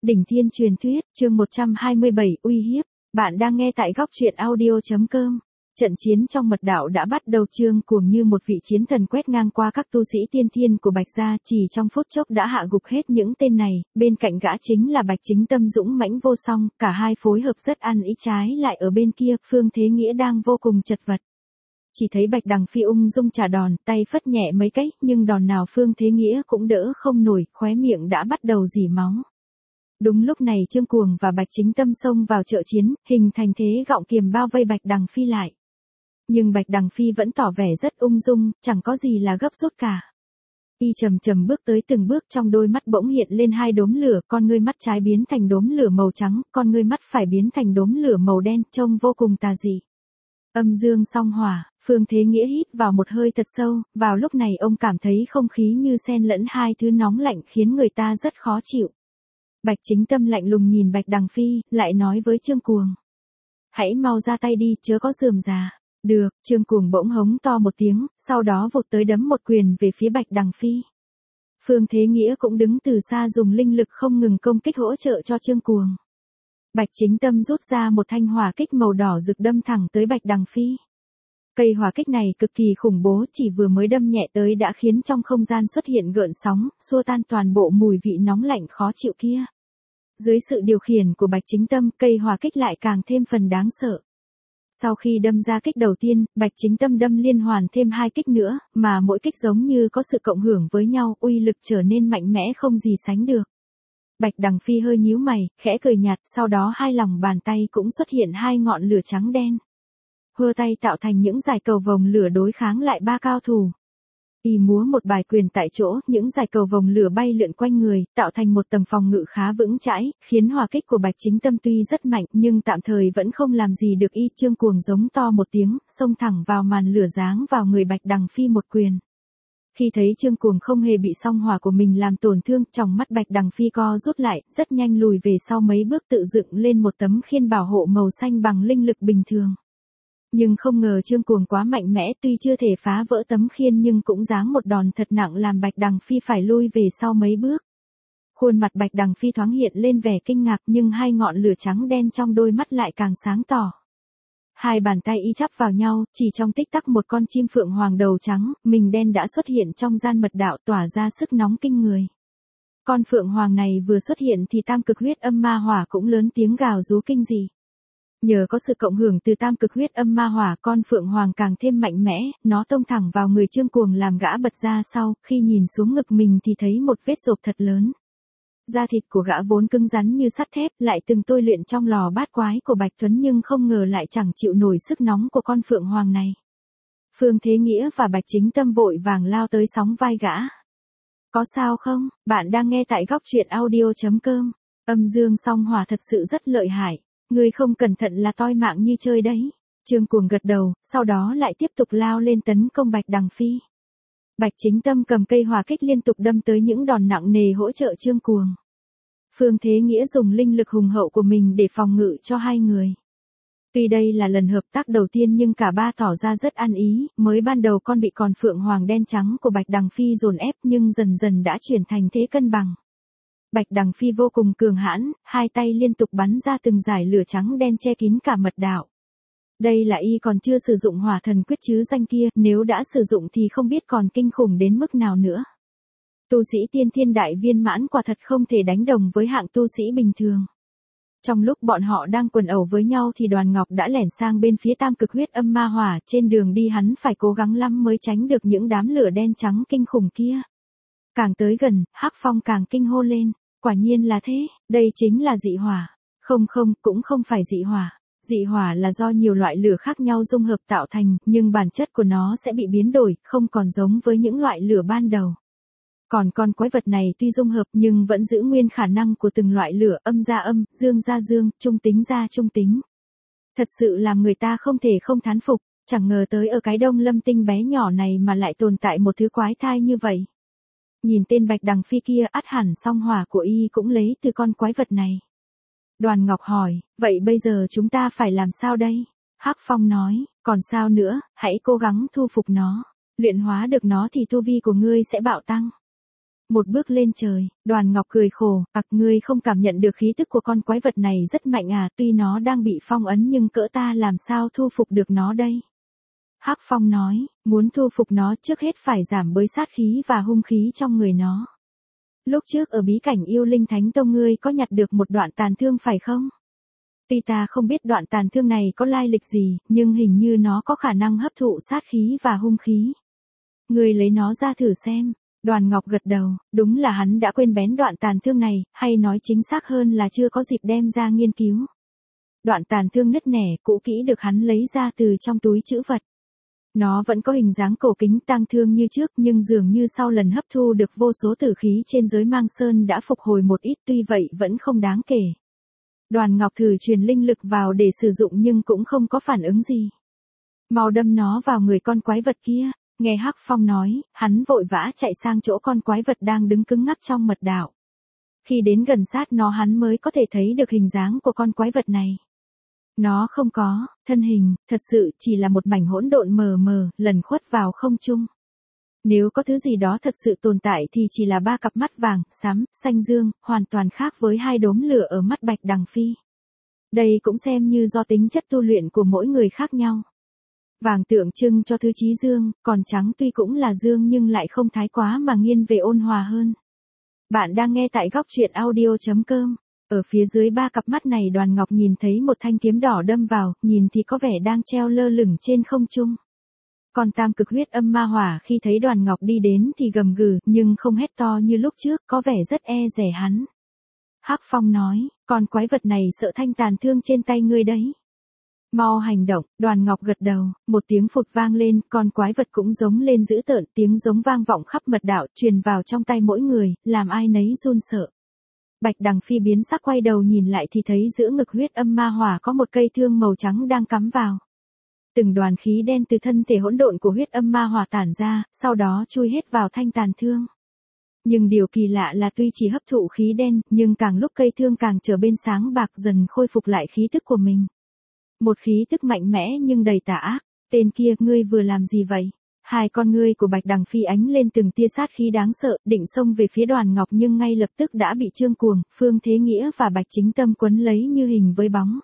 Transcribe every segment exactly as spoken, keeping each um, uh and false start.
Đỉnh Thiên Truyền Thuyết, chương một trăm hai mươi bảy, uy hiếp. Bạn đang nghe tại góc truyện audio chấm com. Trận chiến trong mật đạo đã bắt đầu. Trương Cuồng như một vị chiến thần quét ngang qua các tu sĩ tiên thiên của Bạch gia, chỉ trong phút chốc đã hạ gục hết những tên này, bên cạnh gã chính là Bạch Chính Tâm dũng mãnh vô song, cả hai phối hợp rất ăn ý. Trái lại ở bên kia, Phương Thế Nghĩa đang vô cùng chật vật. Chỉ thấy Bạch Đằng Phi ung dung trả đòn, tay phất nhẹ mấy cái, nhưng đòn nào Phương Thế Nghĩa cũng đỡ không nổi, khóe miệng đã bắt đầu rỉ máu. Đúng lúc này Trương Cuồng và Bạch Chính Tâm xông vào trợ chiến, hình thành thế gọng kiềm bao vây Bạch Đằng Phi lại. Nhưng Bạch Đằng Phi vẫn tỏ vẻ rất ung dung, chẳng có gì là gấp rút cả. Y chầm chầm bước tới từng bước, trong đôi mắt bỗng hiện lên hai đốm lửa, con ngươi mắt trái biến thành đốm lửa màu trắng, con ngươi mắt phải biến thành đốm lửa màu đen, trông vô cùng tà dị. Âm dương song hỏa. Phương Thế Nghĩa hít vào một hơi thật sâu, vào lúc này ông cảm thấy không khí như xen lẫn hai thứ nóng lạnh khiến người ta rất khó chịu. Bạch Chính Tâm lạnh lùng nhìn Bạch Đằng Phi, lại nói với Trương Cuồng: hãy mau ra tay đi, chớ có rườm rà. Được. Trương Cuồng bỗng hống to một tiếng, sau đó vụt tới đấm một quyền về phía Bạch Đằng Phi. Phương Thế Nghĩa cũng đứng từ xa dùng linh lực không ngừng công kích hỗ trợ cho Trương Cuồng. Bạch Chính Tâm rút ra một thanh hỏa kích màu đỏ rực đâm thẳng tới Bạch Đằng Phi. Cây hỏa kích này cực kỳ khủng bố, chỉ vừa mới đâm nhẹ tới đã khiến trong không gian xuất hiện gợn sóng, xua tan toàn bộ mùi vị nóng lạnh khó chịu kia. Dưới sự điều khiển của Bạch Chính Tâm, cây hỏa kích lại càng thêm phần đáng sợ. Sau khi đâm ra kích đầu tiên, Bạch Chính Tâm đâm liên hoàn thêm hai kích nữa, mà mỗi kích giống như có sự cộng hưởng với nhau, uy lực trở nên mạnh mẽ không gì sánh được. Bạch Đằng Phi hơi nhíu mày, khẽ cười nhạt, sau đó hai lòng bàn tay cũng xuất hiện hai ngọn lửa trắng đen. Hơ tay tạo thành những dải cầu vồng lửa đối kháng lại ba cao thủ. Y múa một bài quyền tại chỗ, những dải cầu vồng lửa bay lượn quanh người, tạo thành một tầng phòng ngự khá vững chãi, khiến hỏa kích của Bạch Chính Tâm tuy rất mạnh nhưng tạm thời vẫn không làm gì được y. Trương Cuồng giống to một tiếng, xông thẳng vào màn lửa giáng vào người Bạch Đằng Phi một quyền. Khi thấy Trương Cuồng không hề bị song hỏa của mình làm tổn thương, trong mắt Bạch Đằng Phi co rút lại, rất nhanh lùi về sau mấy bước, tự dựng lên một tấm khiên bảo hộ màu xanh bằng linh lực bình thường. Nhưng không ngờ Trương Cuồng quá mạnh mẽ, tuy chưa thể phá vỡ tấm khiên nhưng cũng giáng một đòn thật nặng làm Bạch Đằng Phi phải lui về sau mấy bước. Khuôn mặt Bạch Đằng Phi thoáng hiện lên vẻ kinh ngạc, nhưng hai ngọn lửa trắng đen trong đôi mắt lại càng sáng tỏ. Hai bàn tay y chắp vào nhau, chỉ trong tích tắc một con chim phượng hoàng đầu trắng, mình đen đã xuất hiện trong gian mật đạo, tỏa ra sức nóng kinh người. Con phượng hoàng này vừa xuất hiện thì tam cực huyết âm ma hỏa cũng lớn tiếng gào rú kinh dị. Nhờ có sự cộng hưởng từ tam cực huyết âm ma hỏa, con phượng hoàng càng thêm mạnh mẽ, nó tông thẳng vào người Trương Cuồng làm gã bật ra sau, khi nhìn xuống ngực mình thì thấy một vết rộp thật lớn. Da thịt của gã vốn cứng rắn như sắt thép, lại từng tôi luyện trong lò bát quái của Bạch Tuấn, nhưng không ngờ lại chẳng chịu nổi sức nóng của con phượng hoàng này. Phương Thế Nghĩa và Bạch Chính Tâm vội vàng lao tới sóng vai gã. Có sao không? Bạn đang nghe tại góc truyện audio chấm com. Âm dương song hỏa thật sự rất lợi hại. Ngươi không cẩn thận là toi mạng như chơi đấy. Trương Cuồng gật đầu, sau đó lại tiếp tục lao lên tấn công Bạch Đằng Phi. Bạch Chính Tâm cầm cây hỏa kích liên tục đâm tới những đòn nặng nề hỗ trợ Trương Cuồng. Phương Thế Nghĩa dùng linh lực hùng hậu của mình để phòng ngự cho hai người. Tuy đây là lần hợp tác đầu tiên nhưng cả ba tỏ ra rất ăn ý, mới ban đầu con bị con phượng hoàng đen trắng của Bạch Đằng Phi dồn ép nhưng dần dần đã chuyển thành thế cân bằng. Bạch Đằng Phi vô cùng cường hãn, hai tay liên tục bắn ra từng dải lửa trắng đen che kín cả mật đạo. Đây là y còn chưa sử dụng hỏa thần quyết chứ danh kia, nếu đã sử dụng thì không biết còn kinh khủng đến mức nào nữa. Tu sĩ tiên thiên đại viên mãn quả thật không thể đánh đồng với hạng tu sĩ bình thường. Trong lúc bọn họ đang quần ẩu với nhau thì Đoàn Ngọc đã lẻn sang bên phía tam cực huyết âm ma hỏa, trên đường đi hắn phải cố gắng lắm mới tránh được những đám lửa đen trắng kinh khủng kia. Càng tới gần, Hắc Phong càng kinh hô lên. Quả nhiên là thế, đây chính là dị hỏa. Không không, cũng không phải dị hỏa. Dị hỏa là do nhiều loại lửa khác nhau dung hợp tạo thành, nhưng bản chất của nó sẽ bị biến đổi, không còn giống với những loại lửa ban đầu. Còn con quái vật này tuy dung hợp nhưng vẫn giữ nguyên khả năng của từng loại lửa, âm ra âm, dương ra dương, trung tính ra trung tính. Thật sự làm người ta không thể không thán phục, chẳng ngờ tới ở cái Đông Lâm Tinh bé nhỏ này mà lại tồn tại một thứ quái thai như vậy. Nhìn tên Bạch Đằng Phi kia, ắt hẳn song hỏa của y cũng lấy từ con quái vật này. Đoàn Ngọc hỏi, vậy bây giờ chúng ta phải làm sao đây? Hắc Phong nói, còn sao nữa, hãy cố gắng thu phục nó. Luyện hóa được nó thì tu vi của ngươi sẽ bạo tăng. Một bước lên trời, Đoàn Ngọc cười khổ, ặc ngươi không cảm nhận được khí tức của con quái vật này rất mạnh à, tuy nó đang bị phong ấn nhưng cỡ ta làm sao thu phục được nó đây. Hắc Phong nói, muốn thu phục nó trước hết phải giảm bớt sát khí và hung khí trong người nó. Lúc trước ở bí cảnh yêu linh thánh tông ngươi có nhặt được một đoạn tàn thương phải không? Tuy ta không biết đoạn tàn thương này có lai lịch gì, nhưng hình như nó có khả năng hấp thụ sát khí và hung khí. Ngươi lấy nó ra thử xem. Đoàn Ngọc gật đầu, đúng là hắn đã quên bén đoạn tàn thương này, hay nói chính xác hơn là chưa có dịp đem ra nghiên cứu. Đoạn tàn thương nứt nẻ, cũ kỹ được hắn lấy ra từ trong túi trữ vật. Nó vẫn có hình dáng cổ kính tang thương như trước, nhưng dường như sau lần hấp thu được vô số tử khí trên giới Mang Sơn đã phục hồi một ít, tuy vậy vẫn không đáng kể. Đoàn Ngọc thử truyền linh lực vào để sử dụng nhưng cũng không có phản ứng gì. Mau đâm nó vào người con quái vật kia. Nghe Hắc Phong nói, hắn vội vã chạy sang chỗ con quái vật đang đứng cứng ngắc trong mật đạo. Khi đến gần sát nó hắn mới có thể thấy được hình dáng của con quái vật này. Nó không có thân hình, thật sự chỉ là một mảnh hỗn độn mờ mờ, lẩn khuất vào không trung. Nếu có thứ gì đó thật sự tồn tại thì chỉ là ba cặp mắt vàng, xám, xanh dương, hoàn toàn khác với hai đốm lửa ở mắt Bạch Đằng Phi. Đây cũng xem như do tính chất tu luyện của mỗi người khác nhau. Vàng tượng trưng cho thứ chí dương, còn trắng tuy cũng là dương nhưng lại không thái quá mà nghiêng về ôn hòa hơn. Bạn đang nghe tại góc truyện audio chấm com. Ở phía dưới ba cặp mắt này Đoàn Ngọc nhìn thấy một thanh kiếm đỏ đâm vào, nhìn thì có vẻ đang treo lơ lửng trên không trung. Còn tam cực huyết âm ma hỏa khi thấy Đoàn Ngọc đi đến thì gầm gừ, nhưng không hét to như lúc trước, có vẻ rất e dè hắn. Hắc Phong nói, con quái vật này sợ thanh tàn thương trên tay ngươi đấy. Mau hành động, Đoàn Ngọc gật đầu, một tiếng phụt vang lên, con quái vật cũng giống lên dữ tợn, tiếng giống vang vọng khắp mật đạo, truyền vào trong tay mỗi người, làm ai nấy run sợ. Bạch Đằng Phi biến sắc quay đầu nhìn lại thì thấy giữa ngực huyết âm ma hỏa có một cây thương màu trắng đang cắm vào. Từng đoàn khí đen từ thân thể hỗn độn của huyết âm ma hỏa tản ra, sau đó chui hết vào thanh tàn thương. Nhưng điều kỳ lạ là tuy chỉ hấp thụ khí đen, nhưng càng lúc cây thương càng trở bên sáng bạc dần khôi phục lại khí tức của mình. Một khí tức mạnh mẽ nhưng đầy tà ác. Tên kia, ngươi vừa làm gì vậy? Hai con ngươi của Bạch Đằng Phi ánh lên từng tia sát khí đáng sợ, định xông về phía Đoàn Ngọc nhưng ngay lập tức đã bị Trương Cuồng, Phương Thế Nghĩa và Bạch Chính Tâm quấn lấy như hình với bóng.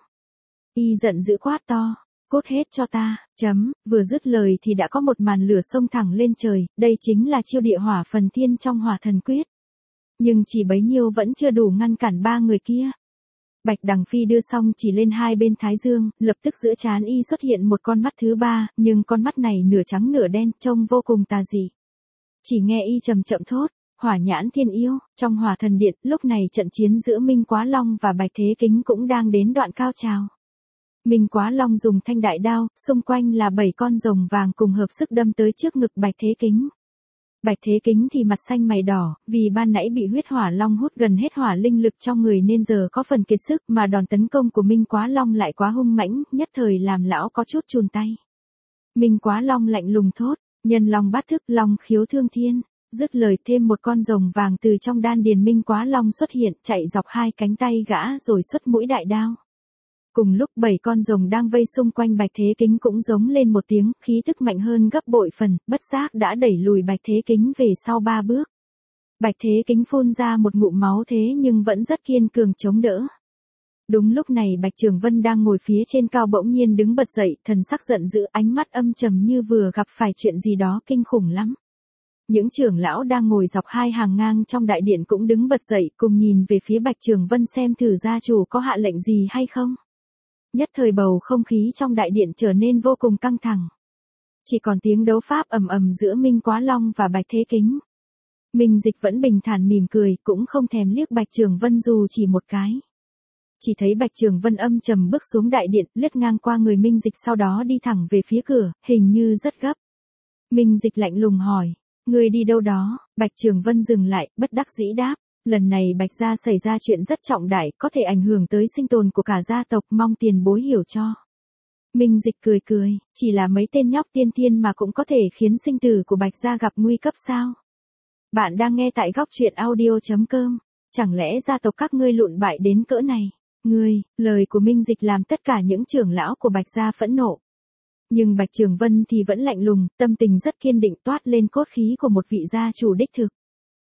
Y giận dữ quát to, cốt hết cho ta, chấm, vừa dứt lời thì đã có một màn lửa xông thẳng lên trời, đây chính là chiêu địa hỏa phần thiên trong hỏa thần quyết. Nhưng chỉ bấy nhiêu vẫn chưa đủ ngăn cản ba người kia. Bạch Đằng Phi đưa xong chỉ lên hai bên thái dương, lập tức giữa trán y xuất hiện một con mắt thứ ba, nhưng con mắt này nửa trắng nửa đen, trông vô cùng tà dị. Chỉ nghe y trầm chậm thốt, hỏa nhãn thiên yêu, trong hỏa thần điện, lúc này trận chiến giữa Minh Quá Long và Bạch Thế Kính cũng đang đến đoạn cao trào. Minh Quá Long dùng thanh đại đao, xung quanh là bảy con rồng vàng cùng hợp sức đâm tới trước ngực Bạch Thế Kính. Bạch Thế Kính thì mặt xanh mày đỏ, vì ban nãy bị huyết hỏa long hút gần hết hỏa linh lực trong người nên giờ có phần kiệt sức, mà đòn tấn công của Minh Quá Long lại quá hung mãnh, nhất thời làm lão có chút chùn tay. Minh Quá Long lạnh lùng thốt, nhân long bát thức, long khiếu thương thiên. Dứt lời thêm một con rồng vàng từ trong đan điền Minh Quá Long xuất hiện, chạy dọc hai cánh tay gã rồi xuất mũi đại đao. Cùng lúc bảy con rồng đang vây xung quanh Bạch Thế Kính cũng giống lên một tiếng, khí tức mạnh hơn gấp bội phần, bất giác đã đẩy lùi Bạch Thế Kính về sau ba bước. Bạch Thế Kính phun ra một ngụm máu thế nhưng vẫn rất kiên cường chống đỡ. Đúng lúc này Bạch Trường Vân đang ngồi phía trên cao bỗng nhiên đứng bật dậy, thần sắc giận dữ, ánh mắt âm trầm như vừa gặp phải chuyện gì đó kinh khủng lắm. Những trưởng lão đang ngồi dọc hai hàng ngang trong đại điện cũng đứng bật dậy, cùng nhìn về phía Bạch Trường Vân xem thử gia chủ có hạ lệnh gì hay không. Nhất thời bầu không khí trong đại điện trở nên vô cùng căng thẳng. Chỉ còn tiếng đấu pháp ầm ầm giữa Minh Quá Long và Bạch Thế Kính. Minh Dịch vẫn bình thản mỉm cười, cũng không thèm liếc Bạch Trường Vân dù chỉ một cái. Chỉ thấy Bạch Trường Vân âm trầm bước xuống đại điện, lướt ngang qua người Minh Dịch sau đó đi thẳng về phía cửa, hình như rất gấp. Minh Dịch lạnh lùng hỏi, người đi đâu đó? Bạch Trường Vân dừng lại, bất đắc dĩ đáp. Lần này Bạch gia xảy ra chuyện rất trọng đại, có thể ảnh hưởng tới sinh tồn của cả gia tộc, mong tiền bối hiểu cho. Minh Dịch cười cười, chỉ là mấy tên nhóc tiên thiên mà cũng có thể khiến sinh tử của Bạch gia gặp nguy cấp sao? Bạn đang nghe tại góc truyện audio chấm com, chẳng lẽ gia tộc các ngươi lụn bại đến cỡ này? Ngươi, lời của Minh Dịch làm tất cả những trưởng lão của Bạch gia phẫn nộ. Nhưng Bạch Trường Vân thì vẫn lạnh lùng, tâm tình rất kiên định, toát lên cốt khí của một vị gia chủ đích thực.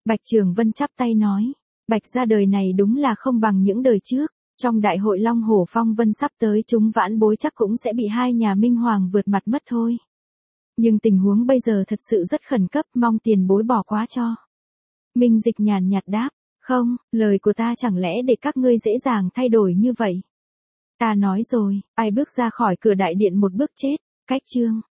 Bạch Trường Vân chắp tay nói. Bạch gia đời này đúng là không bằng những đời trước. Trong đại hội Long Hổ Phong Vân sắp tới chúng vãn bối chắc cũng sẽ bị hai nhà Minh Hoàng vượt mặt mất thôi. Nhưng tình huống bây giờ thật sự rất khẩn cấp, mong tiền bối bỏ qua cho. Minh Dịch nhàn nhạt đáp. Không, lời của ta chẳng lẽ để các ngươi dễ dàng thay đổi như vậy. Ta nói rồi, ai bước ra khỏi cửa đại điện một bước chết. Cách chương.